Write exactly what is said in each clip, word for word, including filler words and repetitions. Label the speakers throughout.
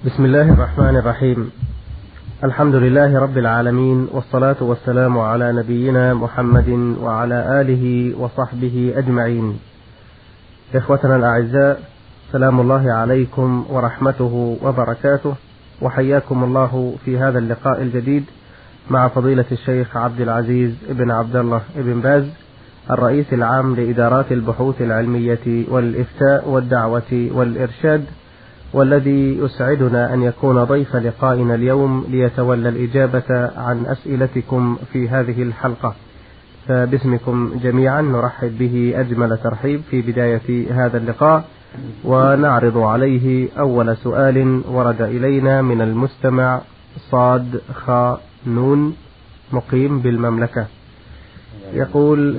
Speaker 1: بسم الله الرحمن الرحيم. الحمد لله رب العالمين، والصلاة والسلام على نبينا محمد وعلى آله وصحبه أجمعين. إخوتنا الأعزاء، سلام الله عليكم ورحمته وبركاته، وحياكم الله في هذا اللقاء الجديد مع فضيلة الشيخ عبد العزيز بن عبد الله بن باز، الرئيس العام لإدارات البحوث العلمية والإفتاء والدعوة والإرشاد، والذي يسعدنا أن يكون ضيف لقائنا اليوم ليتولى الإجابة عن أسئلتكم في هذه الحلقة. فباسمكم جميعا نرحب به أجمل ترحيب في بداية هذا اللقاء، ونعرض عليه أول سؤال ورد إلينا من المستمع صاد خاء نون مقيم بالمملكة. يقول: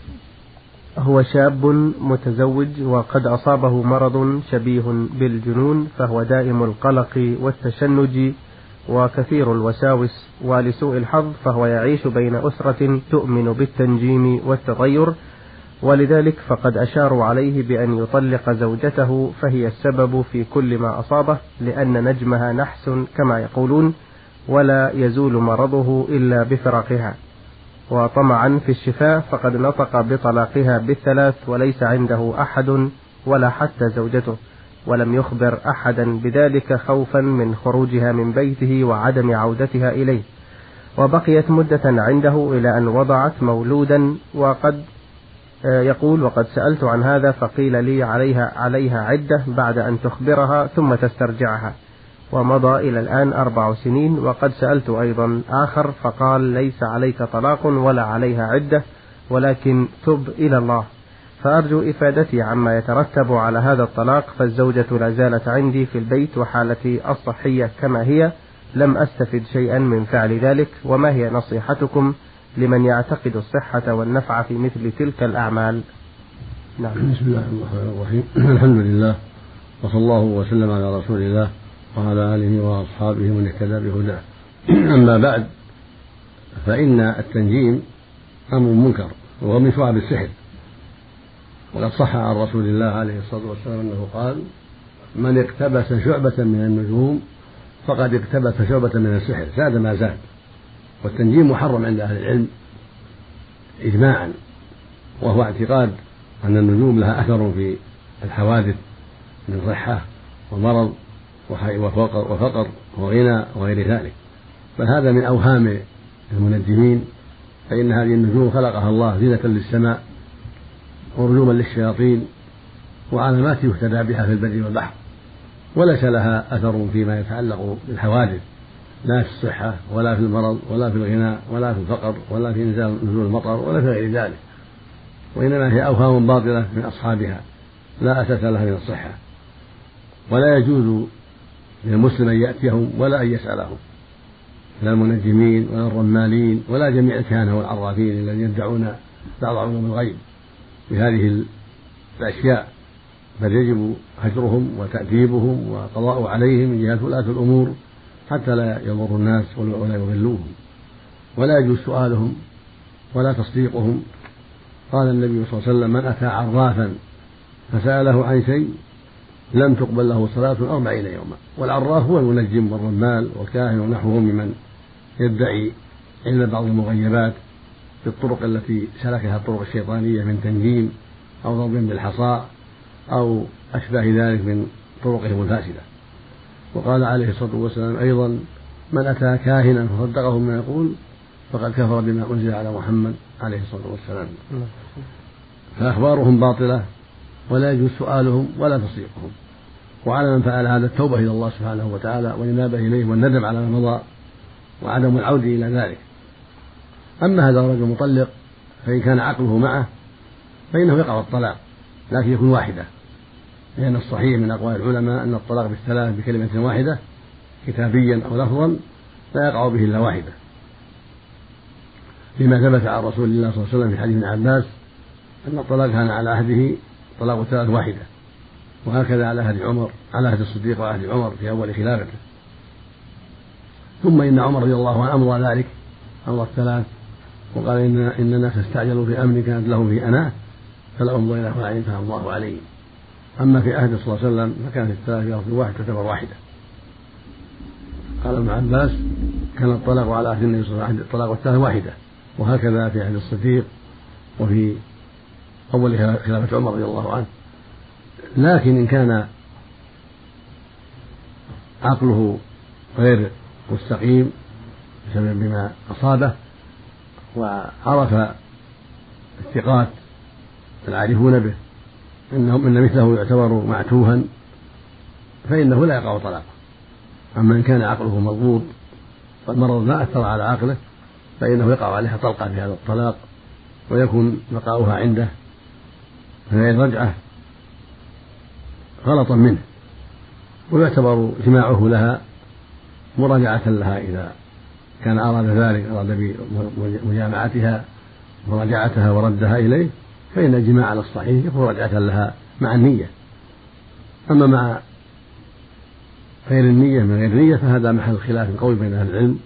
Speaker 1: هو شاب متزوج وقد أصابه مرض شبيه بالجنون، فهو دائم القلق والتشنج وكثير الوساوس، ولسوء الحظ فهو يعيش بين أسرة تؤمن بالتنجيم والتطير، ولذلك فقد أشاروا عليه بأن يطلق زوجته، فهي السبب في كل ما أصابه، لأن نجمها نحس كما يقولون، ولا يزول مرضه إلا بفراقها. وطمعا في الشفاء فقد نطق بطلاقها بالثلاث، وليس عنده أحد ولا حتى زوجته، ولم يخبر أحدا بذلك خوفا من خروجها من بيته وعدم عودتها إليه. وبقيت مدة عنده إلى أن وضعت مولودا، وقد يقول: وقد سألت عن هذا فقيل لي عليها عليها عدة بعد أن تخبرها ثم تسترجعها، ومضى إلى الآن أربع سنين. وقد سألت أيضا آخر فقال: ليس عليك طلاق ولا عليها عدة، ولكن تب إلى الله. فأرجو إفادتي عما يترتب على هذا الطلاق، فالزوجة لا زالت عندي في البيت وحالتي الصحية كما هي، لم أستفد شيئا من فعل ذلك، وما هي نصيحتكم لمن يعتقد الصحة والنفع في مثل تلك الأعمال؟
Speaker 2: نعم. بسم الله الرحمن الرحيم. الحمد لله، وصلى الله وسلم على رسول الله وعلى آله وأصحابه من اهتدى بهداه. أما بعد، فإن التنجيم أمر منكر وهو من شعب السحر، وقد صح عن رسول الله عليه الصلاة والسلام أنه قال: من اقتبس شعبة من النجوم فقد اقتبس شعبة من السحر، زاد ما زاد. والتنجيم محرم عند أهل العلم إجماعا، وهو اعتقاد أن النجوم لها أثر في الحوادث من صحة ومرض وفقر وغنى وغير ذلك، بل هذا من أوهام المنجمين، فإن هذه النجوم خلقها الله زينة للسماء ورجوما للشياطين وعلامات يهتدى بها في البر والبحر، وليس لها أثر فيما يتعلق بالحوادث، لا في الصحة ولا في المرض ولا في الغنى ولا في الفقر ولا في نزول المطر ولا في غير ذلك، وإنما هي أوهام باطلة من أصحابها لا أساس لها من الصحة. ولا يجوز للمسلم أن يأتيهم ولا أن يسألهم، لا المنجمين ولا الرمالين ولا جميع الكهنة والعرافين الذين يدعون بعض علوم الغيب بهذه الأشياء، بل يجب هجرهم وتأديبهم وقضاء عليهم من جهة ولاة الأمور حتى لا يضر الناس ولا يضلوهم. ولا يجوز سؤالهم ولا تصديقهم. قال النبي صلى الله عليه وسلم: من أتى عرافا فسأله عن شيء لم تقبل له صلاة أربعين يوما. والعراف هو المنجم والرمال والكاهن ونحوهم ممن يدعي علم بعض المغيبات بالطرق التي سلكها الطرق الشيطانية من تنجيم أو ضرب بالحصى أو أشباه ذلك من طرقهم الفاسدة. وقال عليه الصلاة والسلام أيضا: من أتى كاهنا فصدقه ما يقول فقد كفر بما أنزل على محمد عليه الصلاة والسلام. فأخبارهم باطلة ولا يجوز سؤالهم ولا تصديقهم. وعلى من فعل هذا التوبة إلى الله سبحانه وتعالى والإنابة إليه والندم على ما مضى وعدم العودة إلى ذلك. أما هذا الرجل المطلق فإن كان عقله معه فإنه يقع الطلاق، لكن يكون واحدة، لأن الصحيح من أقوال العلماء أن الطلاق بالثلاث بكلمة واحدة كتابيا أو لفظا لا يقع به إلا واحدة، لما ثبت عن رسول الله صلى الله عليه وسلم في حديث ابن عباس أن الطلاق كان على عهده طلاق الثلاث واحدة، وهكذا على عهد عمر على عهد الصديق وعهد عمر في أول خلافته. ثم إن عمر رضي الله عنه أمضى ذلك أمر الثلاث، وقال إن إن الناس استعجلوا في أمر كانت له في أناه فلا أمضى إلى فاعل فهم الله عليه. أما في عهد صلى الله عليه وسلم فكانت الثلاث في لفظ واحد تعتبر واحدة. قال ابن عباس كان الطلاق على عهد النبي صلى الله عليه وسلم الطلاق والثلاث واحدة، وهكذا في عهد الصديق وفي أول خلافة عمر رضي الله عنه. لكن إن كان عقله غير مستقيم بسبب بما أصابه وعرف الثقات العارفون به إنهم إن مثله يعتبر معتوها فإنه لا يقع طلاقه. أما إن كان عقله مضبوط والمرض ما أثر على عقله فإنه يقع عليها طلقة في هذا الطلاق، ويكون بقاؤها عنده من غير رجعة غلطا منه، ويعتبر جماعه لها مراجعة لها إذا كان أراد ذلك، أراد بمجامعتها مراجعتها وردها إليه، فإن الجماع على الصحيح يكون رجعة لها مع النية. أما مع غير النية من غير نية فهذا محل خلاف قوي بين أهل العلم،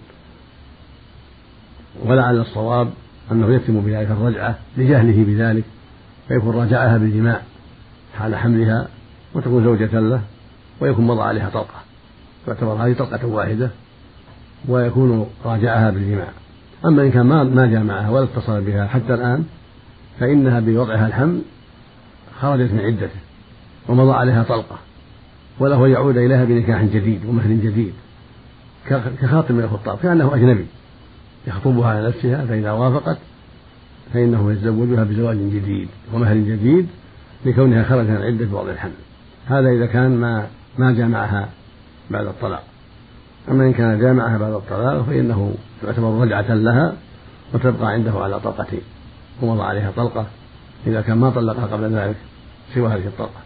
Speaker 2: ولعل الصواب أنه يتم بذلك الرجعة لجهله بذلك، فيكون راجعها بالجماع حال حملها وتكون زوجة له، ويكون مضى عليها طلقة، تعتبر هذه طلقة واحدة ويكون راجعها بالجماع. أما إن كان ما جامعها ولا اتصل بها حتى الآن فإنها بوضعها الحمل خرجت من عدته ومضى عليها طلقة، وله يعود إليها بنكاح جديد ومهر جديد كخاطب من الخطاب، كأنه أجنبي يخطبها على نفسها، فإذا وافقت فإنه يتزوجها بزواج جديد ومهر جديد لكونها خرجت من عدة بوضع الحمل. هذا إذا كان ما ما جامعها بعد الطلاق. أما إن كان جامعها بعد الطلاق فإنه يعتبر رجعة لها وتبقى عنده على طلقتين، ومضى عليها طلقة إذا كان ما طلقها قبل ذلك سوى هذه الطلقة.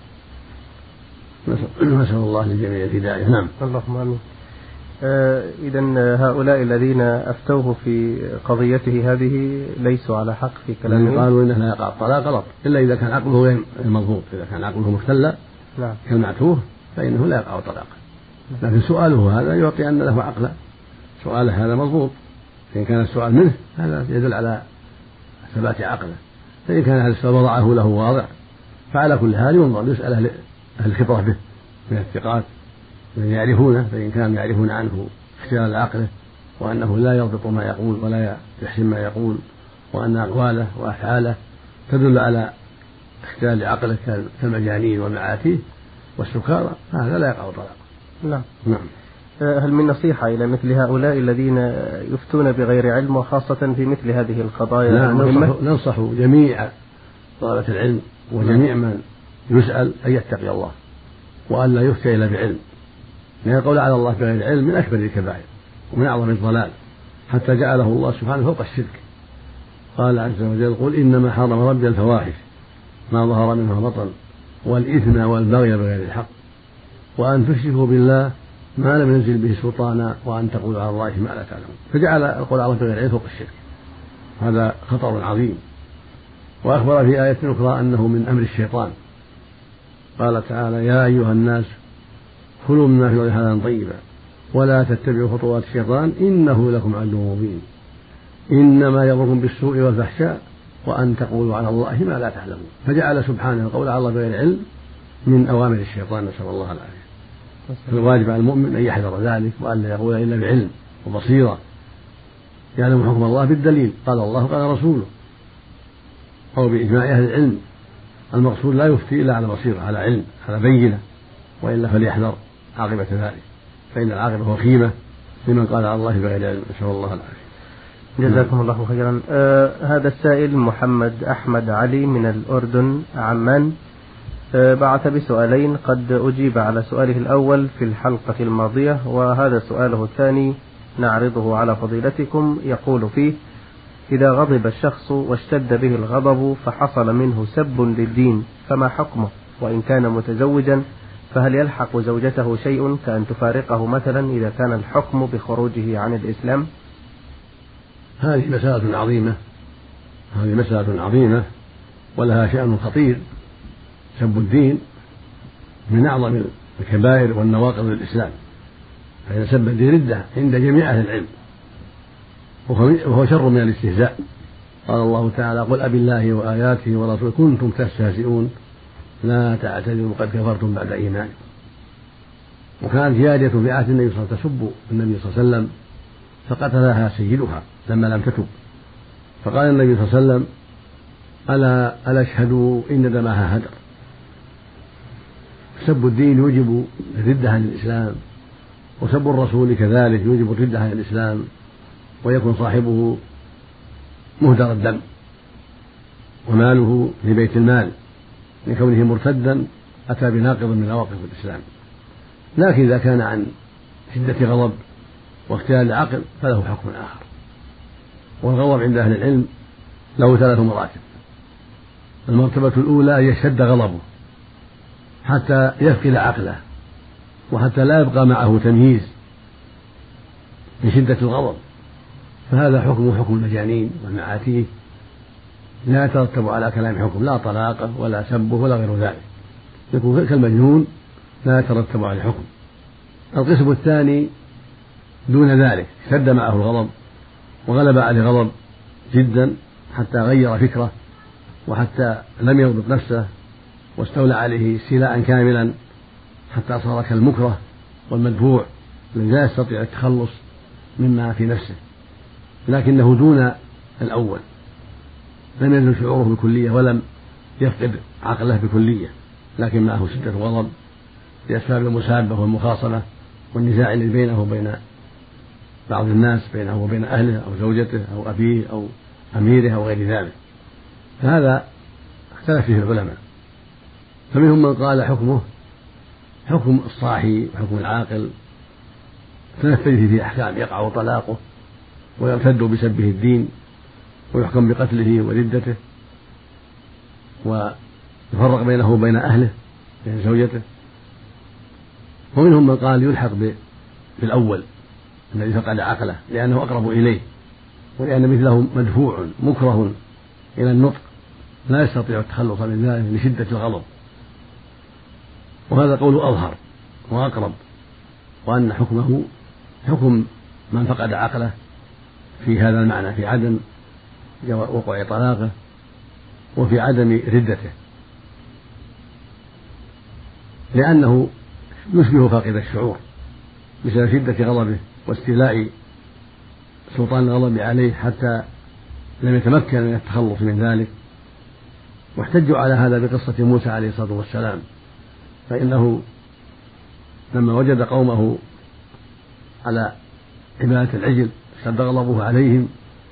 Speaker 2: نسأل الله للجميع الهداية. نعم.
Speaker 1: اللهم آمين. آه إذن هؤلاء الذين أفتوه في قضيته هذه ليسوا على حق في كلامهم.
Speaker 2: قالوا إنه لا يقع الطلاق غلط إلا إذا كان عقله غير مضبوط، إذا كان عقله مختل
Speaker 1: نعم.
Speaker 2: كالمعتوه فإنه لا يقع الطلاق. لكن سؤاله هذا يعطي أن له عقلا، سؤاله هذا مضبوط، إن كان السؤال منه هذا يدل على ثبات عقله، فإن كان هذا السؤال وضعه له واضع فعلى كل حال ينظر يسأل أهل الخبرة به من الثقات من يعرفونه، فإن كانوا يعرفون عنه اختلال عقله وأنه لا يضبط ما يقول ولا يحسن ما يقول، وأن أقواله وأفعاله تدل على اختلال عقله كالمجانين والمعاتيه والسكارى، هذا لا يقع طلاق.
Speaker 1: نعم.
Speaker 2: نعم.
Speaker 1: هل من نصيحة إلى مثل هؤلاء الذين يفتون بغير علم وخاصة في مثل هذه القضايا المهمة؟
Speaker 2: ننصح جميع طلبة العلم وجميع من يسأل أن يتقي الله وأن لا يفتي إلا بعلم، لأن القول على الله بغير علم من أكبر الكبائر ومن أعظم الضلال، حتى جعله الله سبحانه فوق الشرك. قال عز وجل: قل إنما حرم ربي الفواحش ما ظهر منها بطن والإثم والبغي بغير الحق وأن تشركوا بالله ما لم ينزل به سلطانا وأن تقولوا على الله ما لا تعلمون. فجعل القول على الله بغير علم فوق الشرك، هذا خطر عظيم. وأخبر في آية أخرى أنه من أمر الشيطان، قال تعالى: يا أيها الناس كلوا مما في الأرض حلالا طيبا ولا تتبعوا خطوات الشيطان إنه لكم عدو مبين إنما يأمركم بالسوء والفحشاء وأن تقولوا على الله ما لا تعلمون. فجعل سبحانه القول على الله بغير علم من أوامر الشيطان، نسأل الله العافية. فالواجب على المؤمن أن يحذر ذلك وأن لا يقول إلا بعلم وبصيرة، يعلم حكم الله بالدليل، قال الله قال رسوله، أو بإجماع أهل العلم. المقصود لا يفتي إلا على بصيرة، على علم، على بينة، وإلا فليحذر عاقبة ذلك، فإن العاقبة وخيمة لمن قال على الله بغير علم، نسأل الله العافية.
Speaker 1: جزاكم الله خيرا. آه هذا السائل محمد أحمد علي من الأردن عمان آه بعث بسؤالين، قد أجيب على سؤاله الأول في الحلقة الماضية، وهذا سؤاله الثاني نعرضه على فضيلتكم. يقول فيه: إذا غضب الشخص واشتد به الغضب فحصل منه سب للدين فما حكمه؟ وإن كان متزوجا فهل يلحق زوجته شيء كأن تفارقه مثلا إذا كان الحكم بخروجه عن الإسلام؟
Speaker 2: هذه مسألة عظيمة، هذه مسألة عظيمة ولها شأن خطير. سب الدين من أعظم الكبائر والنواقض للإسلام، فإذا سب الدين ردة عند جميع أهل العلم، وهو شر من الاستهزاء. قال الله تعالى: قل أبي الله وآياته ورسوله كنتم تستهزئون لا تعتذروا قد كفرتم بعد إيمانكم. وكانت جارية في عهد النبي صلى الله عليه وسلم تسب النبي صلى الله عليه وسلم فقتلها سيدها لما لم تتب، فقال النبي صلى الله عليه وسلم: ألا ألا اشهدوا إن دمها هدر. سب الدين يوجب الردة عن الإسلام، وسب الرسول كذلك يوجب الردة عن الإسلام، ويكون صاحبه مهدر الدم وماله لبيت المال لكونه مرتدا أتى بناقض من نواقض الإسلام. لكن إذا كان عن شدة غضب واختلال العقل فله حكم آخر. والغضب عند أهل العلم له ثلاث مراتب. المرتبة الأولى أن يشتد غضبه حتى يفقد عقله وحتى لا يبقى معه تمييز من شدة الغضب، فهذا حكمه حكم المجانين والمعاتيه، لا يترتب على كلام حكم لا طلاقه ولا سبه ولا غير ذلك، يكون كالمجنون لا يترتب عليه حكم. القسم الثاني دون ذلك اشتد معه الغضب وغلب عليه غضب جدا حتى غير فكره وحتى لم يضبط نفسه واستولى عليه استيلاء كاملا حتى صار كالمكره والمدفوع الذي لا يستطيع التخلص مما في نفسه، لكنه دون الأول، لم يزل شعوره بكلية ولم يفقد عقله بكلية، لكن معه شدة غضب لأسباب المسابة والمخاصمة والنزاع الذي بينه وبين بعض الناس، بينه وبين أهله أو زوجته أو أبيه أو أميره أو غير ذلك، فهذا اختلف فيه العلماء. فمنهم من قال حكمه حكم الصاحي وحكم العاقل تنفذ فيه أحكام، يقع طلاقه ويرتد بسبه الدين ويحكم بقتله وردته ويفرق بينه وبين أهله بين زوجته. ومنهم من قال يلحق بالأول الذي فقد عقله لأنه أقرب إليه، ولأن مثله مدفوع مكره إلى النطق لا يستطيع التخلص من ذلك لشدة الغضب، وهذا قول أظهر وأقرب، وأن حكمه حكم من فقد عقله في هذا المعنى، في عدم وقوع طلاقه وفي عدم ردته، لأنه يشبه فاقد الشعور بسبب شدة غضبه واستيلاء سلطان الغضب عليه حتى لم يتمكن من التخلص من ذلك. واحتجوا على هذا بقصة موسى عليه الصلاة والسلام، فإنه لما وجد قومه على عبادة العجل اشتد غضبه عليهم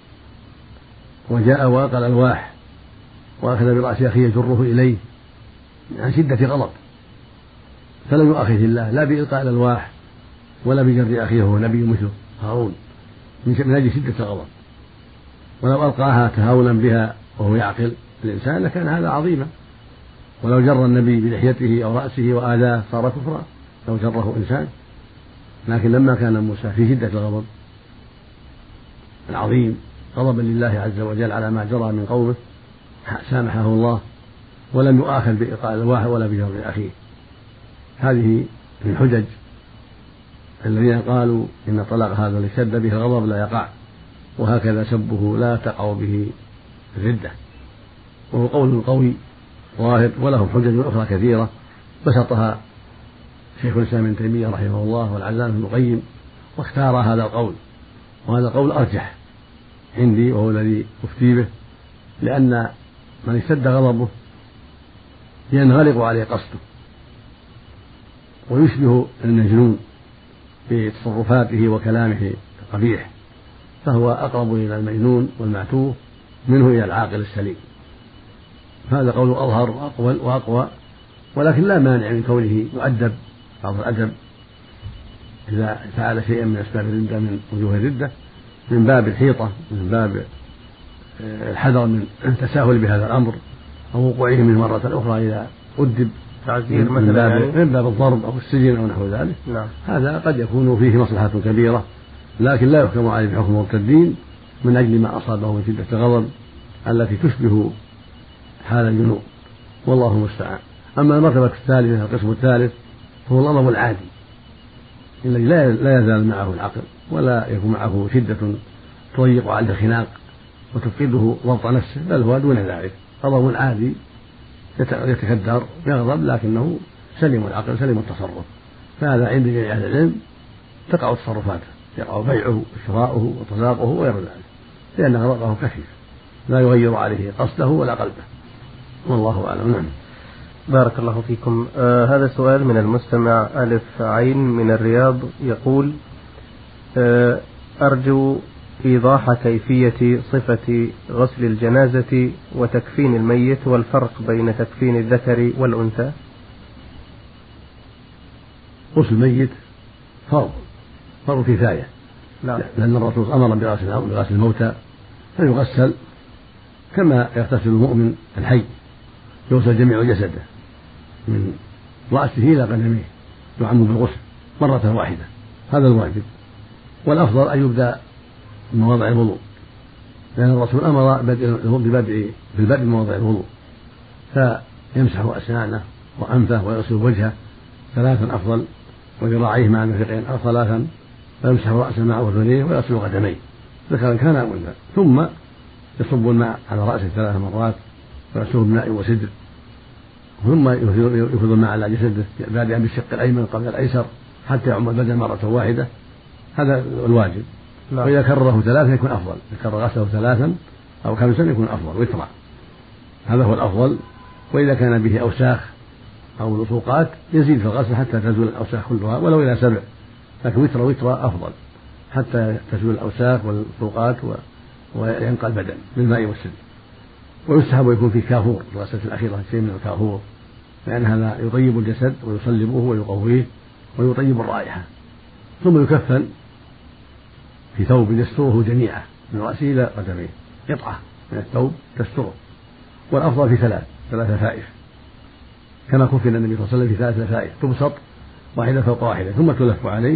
Speaker 2: وجاء وألقى الألواح وأخذ برأس أخيه يجره إليه عن شدة غضب، فلم يؤاخذه الله لا بإلقاء الألواح ولا بجر أخيه وهو نبي مثله هارون من أجل شدة الغضب، ولو ألقاها تهاونا بها وهو يعقل الإنسان لكان هذا عظيما، ولو جر النبي بلحيته أو رأسه وآذاه صار كفرا لو جره إنسان. لكن لما كان موسى في شدة الغضب العظيم غضبا لله عز وجل على ما جرى من قومه سامحه الله ولم يؤاخذ بإلقاء الألواح ولا بجر أخيه. هذه من حجج الذين قالوا إن طلاق هذا اللي اشتد به الغضب لا يقع، وهكذا سبه لا تقع به الردة، وهو قول قوي ظاهر، ولهم حجج أخرى كثيرة بسطها شيخ الإسلام ابن تيمية رحمه الله والعلامة ابن القيم، واختار هذا القول، وهذا القول أرجح عندي وهو الذي أفتي به، لأن من اشتد غضبه ينغلق عليه قصده ويشبه المجنون في تصرفاته وكلامه القبيح، فهو أقرب إلى المجنون والمعتوه منه إلى العاقل السليم. هذا قول أظهر وأقوى، ولكن لا مانع من كونه يؤدب بعض الأدب إذا فعل شيئا من أسباب الردة من وجوه الردة من باب الحيطة، من باب الحذر من التساهل بهذا الأمر أو وقوعه منه مرة أخرى إذا أدب
Speaker 1: تعزير
Speaker 2: من
Speaker 1: مثلا
Speaker 2: باب,
Speaker 1: يعني.
Speaker 2: من باب الضرب أو السجن أو نحو ذلك.
Speaker 1: نعم.
Speaker 2: هذا قد يكون فيه مصلحة كبيرة، لكن لا يحكم عليه بحكم المرتدين من أجل ما أصابه من شدة الغضب التي تشبه حال الجنون، والله المستعان. أما المرتبة الثالثة القسم الثالث هو الغضب العادي الذي لا يزال معه العقل ولا يكون معه شدة تضيق عليه الخناق وتفقده ضبط نفسه، بل هو دون ذلك غضب عادي يتكدر يغضب لكنه سليم العقل سليم التصرف، فهذا عند جميع أهل العلم تقع تصرفاته، يقع بيعه وشراؤه وطلاقه وغير ذلك، لأن غرضه كثير لا يغير عليه قصده ولا قلبه، والله أعلم. نعم.
Speaker 1: بارك الله فيكم. آه هذا سؤال من المستمع ألف عين من الرياض، يقول: آه أرجو إيضاح كيفية صفة غسل الجنازة وتكفين الميت والفرق بين تكفين الذكر والأنثى.
Speaker 2: غسل الميت فرض فرض كفاية،
Speaker 1: لا.
Speaker 2: لأن الرسول أمر بغسل الموتى فيغسل كما يغتسل المؤمن الحي، يغسل جميع جسده من رأسه إلى قدميه، يعم بالغسل مرة واحدة، هذا الواجب. والأفضل أن يبدأ من مواضع الوضوء، لأن الرسول أمر بالبدء بالبدء من مواضع الوضوء، فيمسح أسنانه وأنفه ويغسل وجهه ثلاثا أفضل، وذراعيه مع المرفقين أو ثلاثا، ويمسح رأسه مع أذنيه ويغسل قدميه ذكرا كان أو أنثى، ثم يصب الماء على رأسه ثلاث مرات ويغسله بماء وسدر، ثم يفيض الماء على جسده بادئا بالشق الأيمن قبل الأيسر حتى يعم البدن مرة واحدة، هذا الواجب. لا. وإذا كرره ثلاثا يكون أفضل، إذا كرر غسله ثلاثا أو خمسا يكون أفضل وترا، هذا هو الأفضل. وإذا كان به أوساخ أو لصوقات يزيد في الغسل حتى تزول الأوساخ كلها ولو إلى سبع، لكن وترا وترا أفضل حتى تزول الأوساخ واللصوقات وينقى البدن بالماء والسدر. ويستحب يكون فيه كافور في الغسلة الأخيرة، شيء من الكافور، لأن هذا يطيب الجسد ويصلبه ويقويه ويطيب الرائحة. ثم يكفن في ثوب يستره جميعا من رأسه إلى قدميه، قطعة من الثوب تستره، والأفضل في ثلاث ثلاث لفائف كما كفن النبي صلى الله عليه وسلم في ثلاث لفائف تبسط واحدة فوق واحدة ثم تلف عليه،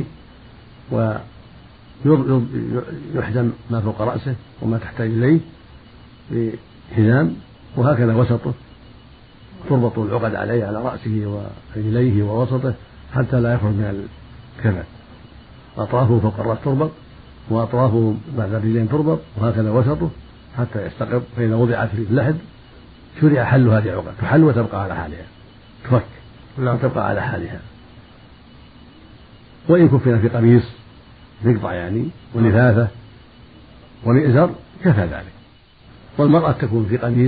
Speaker 2: ويحزم ما فوق رأسه وما تحتاج إليه بحزام، وهكذا وسطه تربط العقد عليه على رأسه ورجليه ووسطه حتى لا يخرج من الكفن، أطرافه فوق الرأس تربط وأطرافه بعد الرجلين تربط، وهكذا وسطه حتى يستقر. فإذا وضعت في اللحد شرع حل هذه العقد، تحل وتبقى على حالها، تفك وتبقى على حالها. وإن كفن في قميص نقطع يعني ولفافة ومئزر كفى ذلك. والمرأة تكون في قميص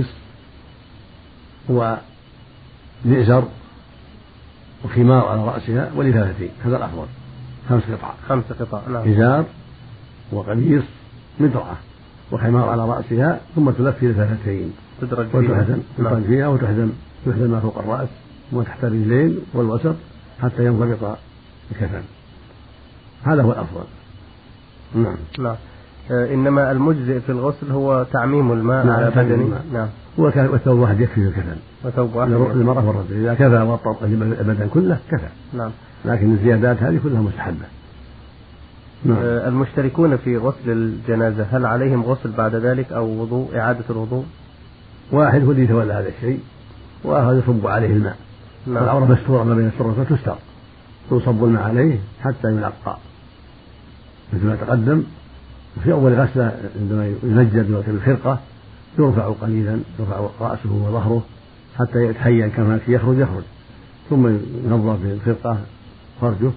Speaker 2: ومئزر وخمار على رأسها ولفافتين، هذا الأفضل، خمس قطع
Speaker 1: خمس قطع نعم.
Speaker 2: إزار وقميص مدرعة وخمار على رأسها، ثم تلف في لفافتين وتحزم نعم. فيها وتحزم تحزم ما فوق الرأس وتحت الرجلين والوسط حتى ينضبط الكفن، هذا هو الأفضل. نعم.
Speaker 1: نعم. آه إنما المجزئ في الغسل هو تعميم الماء نعم. على بدنه نعم.
Speaker 2: والثوب واحد يكفي في الكفن،
Speaker 1: وثوب واحد
Speaker 2: للمرأة والرجل إذا كفى وطأ البدن كله كفى
Speaker 1: نعم.
Speaker 2: لكن الزيادات هذه كلها مستحبة.
Speaker 1: نعم. آه المشتركون في غسل الجنازة هل عليهم غسل بعد ذلك أو وضوء إعادة الوضوء؟
Speaker 2: واحد هو اللي يتولى هذا الشيء وآخر يصب عليه الماء نعم. والعورة مستورة ما بين السرة وتستر، يصب الماء عليه حتى ينقى مثل ما تقدم. وفي أول غسلة عندما ينجد بالخرقة يرفع قليلا، يرفع رأسه وظهره حتى يتحين كما يخرج يخرج، ثم ينظف بالخرقة فرجه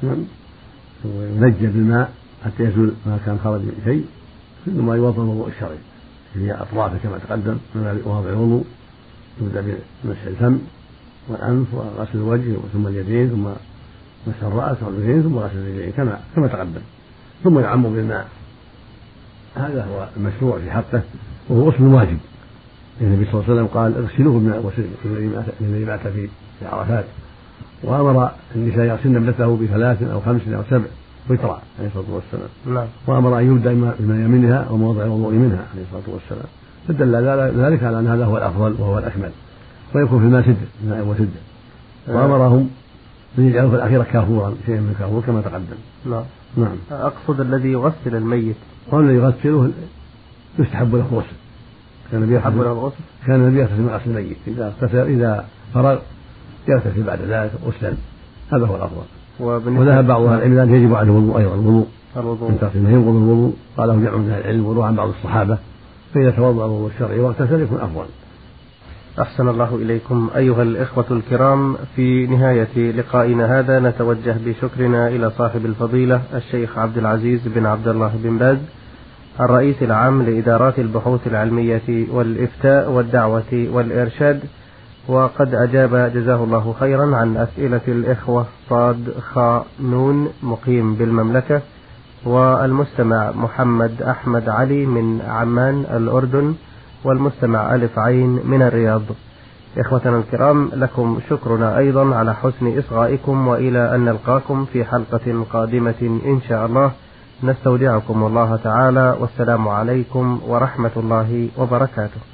Speaker 2: وينجد بالماء حتى يزول ما كان خرج من شيء، ثم يوضأ الوضوء الشرعي في أطرافه كما تقدم من مواضع الوضوء، يبدأ بمسح الفم والأنف وغسل الوجه ثم اليدين ثم مسح الرأس والرجلين ثم غسل الرجلين كما كما تقدم، ثم يعم بالماء. هذا هو المشروع في حقه وهو غسل واجب. النبي صلى الله عليه وسلم قال اغسلوه بالماء الذي مات في عرفات، وأمر النساء يغسلن ابنته بثلاث أو خمس أو سبع وترا عليه الصلاة والسلام نعم. وأمر أن يبدأ بما يمينها وموضع الوضوء منها عليه الصلاة والسلام، فدل ذلك على أن هذا هو الأفضل وهو الأكمل، ويكون في الماء سدر الماء وسدر. وأمرهم أن يجعلوا في الأخيرة كافورا شيئا من الكافور كما تقدم.
Speaker 1: نعم.
Speaker 2: نعم.
Speaker 1: أقصد الذي يغسل الميت
Speaker 2: والذي يغسله يستحب له الغسل، كان النبي يستحب له الغسل كان النبي يغسل من غسل الميت إذا اغتسل إذا فرغ يغتسل بعد ذلك غسلا، هذا هو الأفضل. وذهب بعض أهل العلم أن يجب عليه الوضوء أيضا الوضوء الوضوء ينقض الوضوء، قاله جمع من أهل العلم وروى عن بعض الصحابة، فإذا توضأ الوضوء الشرعي واغتسل يكون أفضل.
Speaker 1: أحسن الله إليكم أيها الإخوة الكرام. في نهاية لقائنا هذا نتوجه بشكرنا إلى صاحب الفضيلة الشيخ عبد العزيز بن عبد الله بن باز الرئيس العام لإدارات البحوث العلمية والإفتاء والدعوة والإرشاد، وقد أجاب جزاه الله خيرا عن أسئلة الإخوة صاد خاء نون مقيم بالمملكة، والمستمع محمد أحمد علي من عمان الأردن، والمستمع ألف عين من الرياض. إخوتنا الكرام، لكم شكرنا أيضا على حسن إصغائكم، وإلى أن نلقاكم في حلقة قادمة إن شاء الله. نستودعكم الله تعالى، والسلام عليكم ورحمة الله وبركاته.